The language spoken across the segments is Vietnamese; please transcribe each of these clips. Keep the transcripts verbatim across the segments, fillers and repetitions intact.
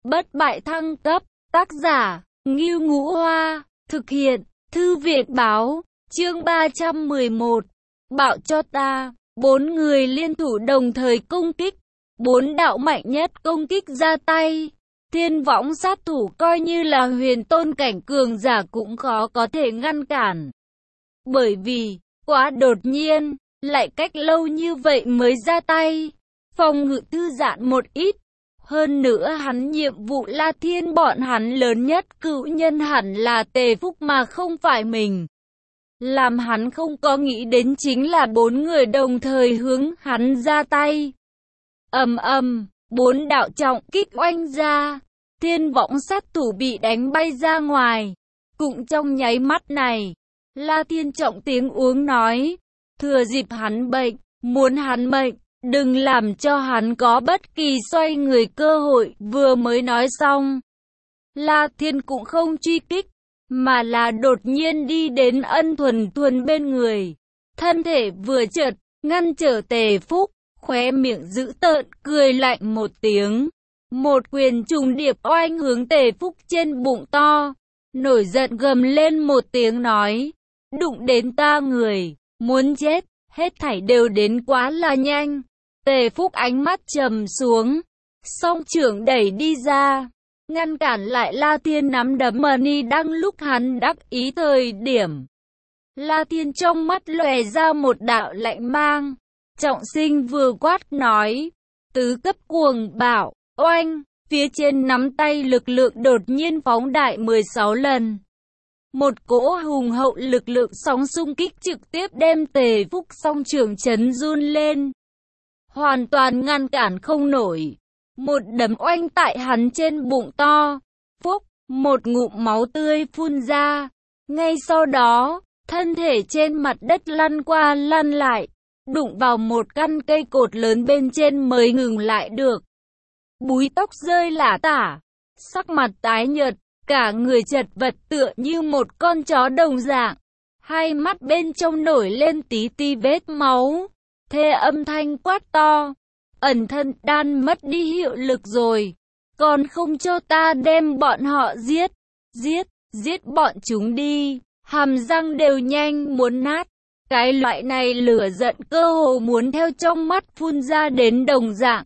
Bất bại thăng cấp, tác giả, Ngưu Ngũ Hoa, thực hiện, Thư viện báo, chương ba trăm mười một, bạo cho ta, bốn người liên thủ đồng thời công kích, bốn đạo mạnh nhất công kích ra tay, thiên võng sát thủ coi như là huyền tôn cảnh cường giả cũng khó có thể ngăn cản. Bởi vì, quá đột nhiên, lại cách lâu như vậy mới ra tay, phòng ngự thư giãn một ít. Hơn nữa hắn nhiệm vụ La Thiên bọn hắn lớn nhất cựu nhân hẳn là Tề Phúc mà không phải mình. Làm hắn không có nghĩ đến chính là bốn người đồng thời hướng hắn ra tay. Ầm ầm, bốn đạo trọng kích oanh ra, thiên võng sát thủ bị đánh bay ra ngoài. Cũng trong nháy mắt này, La Thiên trọng tiếng uống nói, thừa dịp hắn bệnh, muốn hắn bệnh. Đừng làm cho hắn có bất kỳ xoay người cơ hội. Vừa mới nói xong, La Thiên cũng không truy kích, mà là đột nhiên đi đến Ân Thuần Thuần bên người. Thân thể vừa chợt, ngăn trở Tề Phúc, khóe miệng dữ tợn, cười lạnh một tiếng. Một quyền trùng điệp oanh hướng Tề Phúc trên bụng to. Nổi giận gầm lên một tiếng nói, đụng đến ta người, muốn chết, hết thảy đều đến quá là nhanh. Tề Phúc ánh mắt trầm xuống, song trưởng đẩy đi ra, ngăn cản lại La Thiên nắm đấm Mani đang lúc hắn đắc ý thời điểm. La Thiên trong mắt lóe ra một đạo lạnh mang, trọng sinh vừa quát nói, tứ cấp cuồng bạo, oanh, phía trên nắm tay lực lượng đột nhiên phóng đại mười sáu lần. Một cỗ hùng hậu lực lượng sóng xung kích trực tiếp đem Tề Phúc song trưởng chấn run lên. Hoàn toàn ngăn cản không nổi. Một đấm oanh tại hắn trên bụng to. Phúc, một ngụm máu tươi phun ra. Ngay sau đó, thân thể trên mặt đất lăn qua lăn lại, đụng vào một căn cây cột lớn bên trên mới ngừng lại được. Búi tóc rơi lả tả, sắc mặt tái nhợt, cả người chật vật tựa như một con chó đồng dạng. Hai mắt bên trong nổi lên tí ti vết máu. Thê âm thanh quát to, ẩn thân đan mất đi hiệu lực rồi, còn không cho ta đem bọn họ giết, giết, giết bọn chúng đi, hàm răng đều nhanh muốn nát, cái loại này lửa giận cơ hồ muốn theo trong mắt phun ra đến đồng dạng.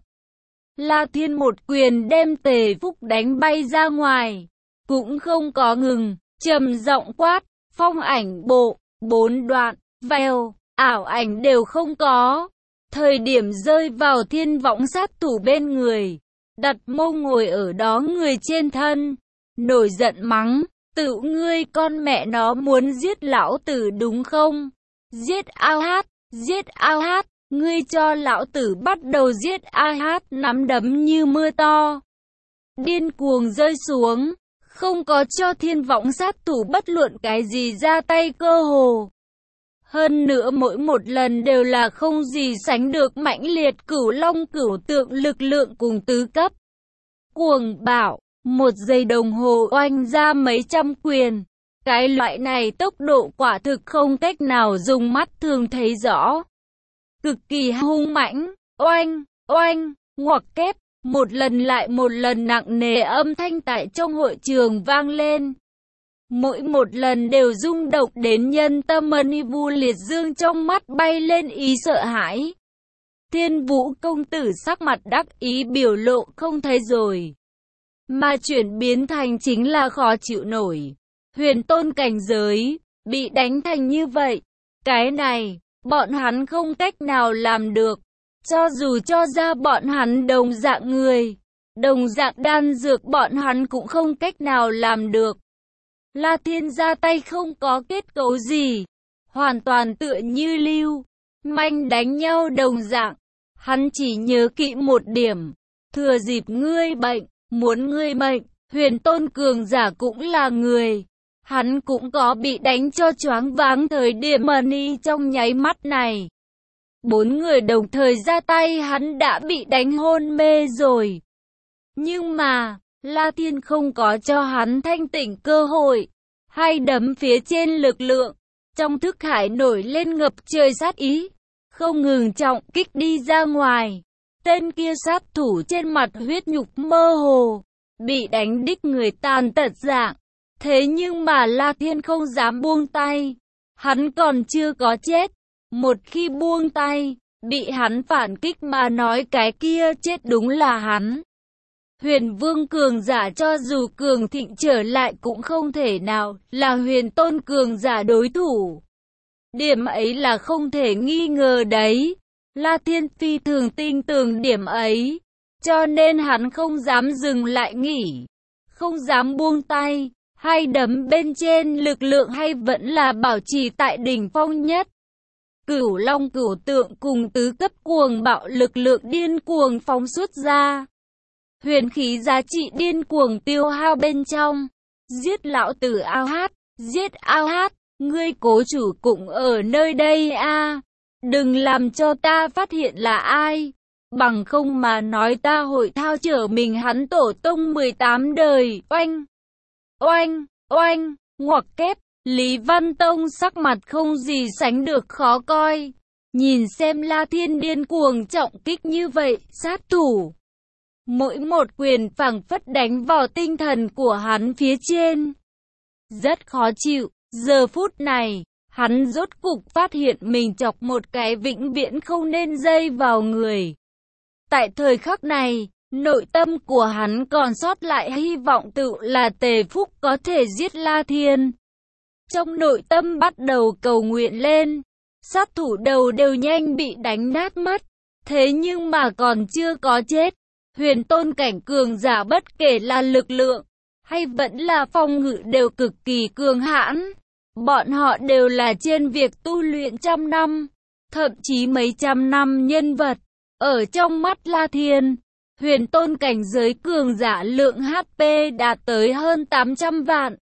La Thiên một quyền đem Tề Phúc đánh bay ra ngoài, cũng không có ngừng, trầm giọng quát, phong ảnh bộ, bốn đoạn, vèo. Ảo ảnh đều không có. Thời điểm rơi vào thiên võng sát thủ bên người, đặt mông ngồi ở đó người trên thân, nổi giận mắng, tự ngươi con mẹ nó muốn giết lão tử đúng không? Giết A Hát, giết A Hát, ngươi cho lão tử bắt đầu giết A Hát, nắm đấm như mưa to. Điên cuồng rơi xuống, không có cho thiên võng sát thủ bất luận cái gì ra tay cơ hồ. Hơn nữa mỗi một lần đều là không gì sánh được mãnh liệt cửu long cửu tượng lực lượng cùng tứ cấp. Cuồng bạo, một giây đồng hồ oanh ra mấy trăm quyền. Cái loại này tốc độ quả thực không cách nào dùng mắt thường thấy rõ. Cực kỳ hung mãnh, oanh, oanh, ngoặc kép, một lần lại một lần nặng nề âm thanh tại trong hội trường vang lên. Mỗi một lần đều rung động đến nhân tâm. Mani Vu Liệt Dương trong mắt bay lên ý sợ hãi. Thiên Vũ công tử sắc mặt đắc ý biểu lộ không thấy rồi. Mà chuyển biến thành chính là khó chịu nổi. Huyền tôn cảnh giới, bị đánh thành như vậy. Cái này, bọn hắn không cách nào làm được. Cho dù cho ra bọn hắn đồng dạng người, đồng dạng đan dược bọn hắn cũng không cách nào làm được. La Thiên ra tay không có kết cấu gì, hoàn toàn tựa như lưu manh đánh nhau đồng dạng. Hắn chỉ nhớ kỹ một điểm, thừa dịp ngươi bệnh, muốn ngươi bệnh, huyền tôn cường giả cũng là người. Hắn cũng có bị đánh cho choáng váng thời điểm Mani trong nháy mắt này. Bốn người đồng thời ra tay hắn đã bị đánh hôn mê rồi. Nhưng mà, La Thiên không có cho hắn thanh tỉnh cơ hội. Hai đấm phía trên lực lượng, trong thức hải nổi lên ngập trời sát ý, không ngừng trọng kích đi ra ngoài. Tên kia sát thủ trên mặt huyết nhục mơ hồ, bị đánh đích người tàn tật dạng. Thế nhưng mà La Thiên không dám buông tay. Hắn còn chưa có chết. Một khi buông tay, bị hắn phản kích mà nói cái kia chết đúng là hắn. Huyền vương cường giả cho dù cường thịnh trở lại cũng không thể nào là huyền tôn cường giả đối thủ. Điểm ấy là không thể nghi ngờ đấy. La Thiên phi thường tin tưởng điểm ấy. Cho nên hắn không dám dừng lại nghỉ. Không dám buông tay. Hay đấm bên trên lực lượng hay vẫn là bảo trì tại đỉnh phong nhất. Cửu long cửu tượng cùng tứ cấp cuồng bạo lực lượng điên cuồng phóng xuất ra. Huyền khí giá trị điên cuồng tiêu hao bên trong. Giết lão tử ao hát, giết ao hát, ngươi cố chủ cũng ở nơi đây a à. Đừng làm cho ta phát hiện là ai. Bằng không mà nói ta hội thao trở mình hắn tổ tông mười tám đời. Oanh, oanh, oanh, ngoặc kép. Lý Văn Tông sắc mặt không gì sánh được khó coi. Nhìn xem La Thiên điên cuồng trọng kích như vậy, sát thủ. Mỗi một quyền phảng phất đánh vào tinh thần của hắn phía trên. Rất khó chịu, giờ phút này, hắn rốt cục phát hiện mình chọc một cái vĩnh viễn không nên dây vào người. Tại thời khắc này, nội tâm của hắn còn sót lại hy vọng tự là Tề Phúc có thể giết La Thiên. Trong nội tâm bắt đầu cầu nguyện lên, sát thủ đầu đều nhanh bị đánh nát mất. Thế nhưng mà còn chưa có chết. Huyền tôn cảnh cường giả bất kể là lực lượng, hay vẫn là phòng ngự đều cực kỳ cường hãn. Bọn họ đều là trên việc tu luyện trăm năm, thậm chí mấy trăm năm nhân vật. Ở trong mắt La Thiên, huyền tôn cảnh giới cường giả lượng hát pê đạt tới hơn tám trăm vạn.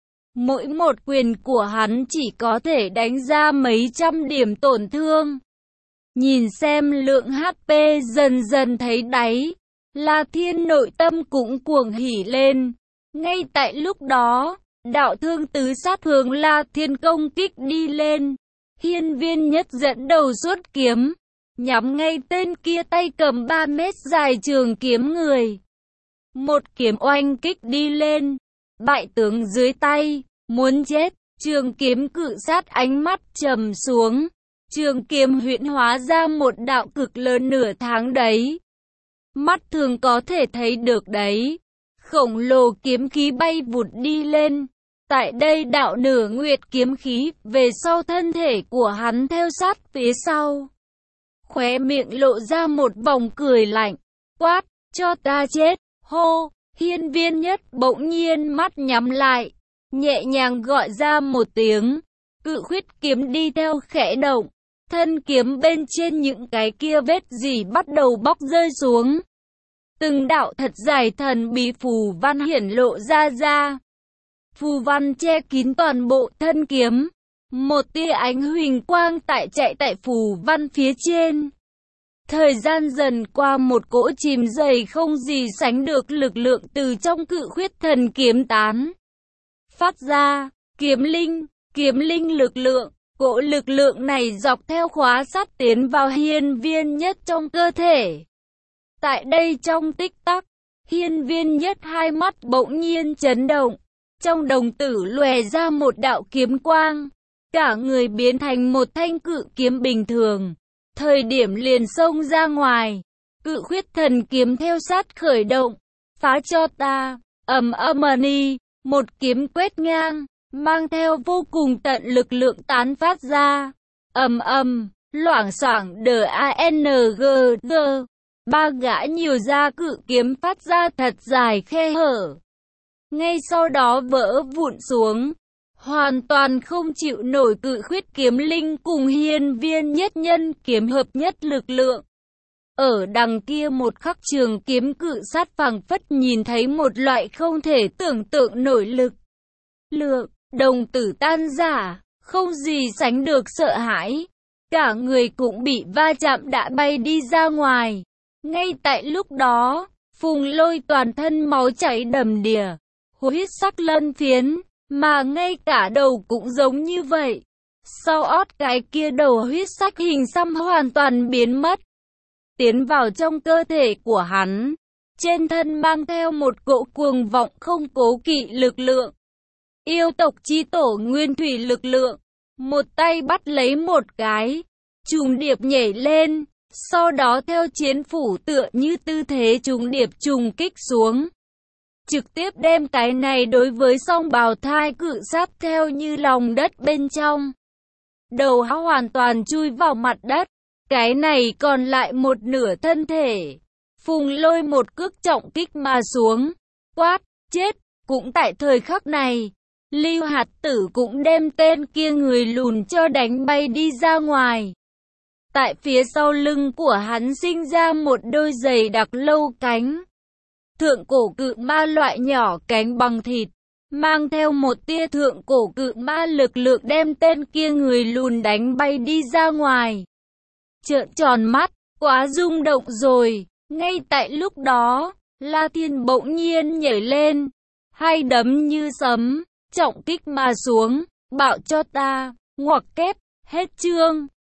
Mỗi một quyền của hắn chỉ có thể đánh ra mấy trăm điểm tổn thương. Nhìn xem lượng hát pê dần dần thấy đáy, La Thiên nội tâm cũng cuồng hỉ lên. Ngay tại lúc đó, đạo thương tứ sát hướng La Thiên công kích đi lên. Hiên Viên Nhất dẫn đầu xuất kiếm, nhắm ngay tên kia tay cầm ba mét dài trường kiếm người. Một kiếm oanh kích đi lên. Bại tướng dưới tay, muốn chết, trường kiếm cự sát ánh mắt trầm xuống. Trường kiếm huyễn hóa ra một đạo cực lớn nửa tháng đấy. Mắt thường có thể thấy được đấy. Khổng lồ kiếm khí bay vụt đi lên. Tại đây đạo nửa nguyệt kiếm khí về sau thân thể của hắn theo sát phía sau. Khóe miệng lộ ra một vòng cười lạnh. Quát, cho ta chết, hô. Hiên Viên Nhất bỗng nhiên mắt nhắm lại, nhẹ nhàng gọi ra một tiếng. Cự khuyết kiếm đi theo khẽ động. Thân kiếm bên trên những cái kia vết dỉ bắt đầu bóc rơi xuống. Từng đạo thật dài thần bí phù văn hiển lộ ra ra. Phù văn che kín toàn bộ thân kiếm. Một tia ánh huỳnh quang tại chạy tại phù văn phía trên. Thời gian dần qua, một cỗ chìm dày không gì sánh được lực lượng từ trong cự khuyết thần kiếm tán phát ra. Kiếm linh, kiếm linh lực lượng. Cỗ lực lượng này dọc theo khóa sắt tiến vào Hiên Viên Nhất trong cơ thể. Tại đây trong tích tắc, Hiên Viên Nhất hai mắt bỗng nhiên chấn động. Trong đồng tử lòe ra một đạo kiếm quang. Cả người biến thành một thanh cự kiếm bình thường. Thời điểm liền xông ra ngoài. Cự khuyết thần kiếm theo sát khởi động. Phá cho ta, ầm ầm ni, một kiếm quét ngang. Mang theo vô cùng tận lực lượng tán phát ra. Ầm ầm, loảng xoảng đờ a en giê giê. Ba gã nhiều ra cự kiếm phát ra thật dài khe hở. Ngay sau đó vỡ vụn xuống. Hoàn toàn không chịu nổi cự khuyết kiếm linh cùng Hiên Viên Nhất nhân kiếm hợp nhất lực lượng. Ở đằng kia một khắc trường kiếm cự sát phảng phất nhìn thấy một loại không thể tưởng tượng nổi lực lượng. Đồng tử tan rã, không gì sánh được sợ hãi. Cả người cũng bị va chạm đã bay đi ra ngoài. Ngay tại lúc đó, Phùng Lôi toàn thân máu chảy đầm đìa, huyết sắc lân phiến, mà ngay cả đầu cũng giống như vậy. Sau ót cái kia đầu huyết sắc hình xăm hoàn toàn biến mất, tiến vào trong cơ thể của hắn. trên thân mang theo một cỗ cuồng vọng không cố kỵ lực lượng. Yêu tộc chi tổ nguyên thủy lực lượng, một tay bắt lấy một cái, trùng điệp nhảy lên, sau đó theo chiến phủ tựa như tư thế trùng điệp trùng kích xuống. Trực tiếp đem cái này đối với song bào thai cự sát theo như lòng đất bên trong. Đầu hắn hoàn toàn chui vào mặt đất, cái này còn lại một nửa thân thể. Phùng Lôi một cước trọng kích mà xuống, quát, chết, cũng tại thời khắc này. Lưu Hạt Tử cũng đem tên kia người lùn cho đánh bay đi ra ngoài. Tại phía sau lưng của hắn sinh ra một đôi giày đặc lâu cánh. Thượng cổ cự ma loại nhỏ cánh bằng thịt, mang theo một tia thượng cổ cự ma lực lượng đem tên kia người lùn đánh bay đi ra ngoài. Trợn tròn mắt, quá rung động rồi. Ngay tại lúc đó, La Thiên bỗng nhiên nhảy lên, hai đấm như sấm, trọng kích mà xuống, bạo cho ta, ngoặc kép, hết chương.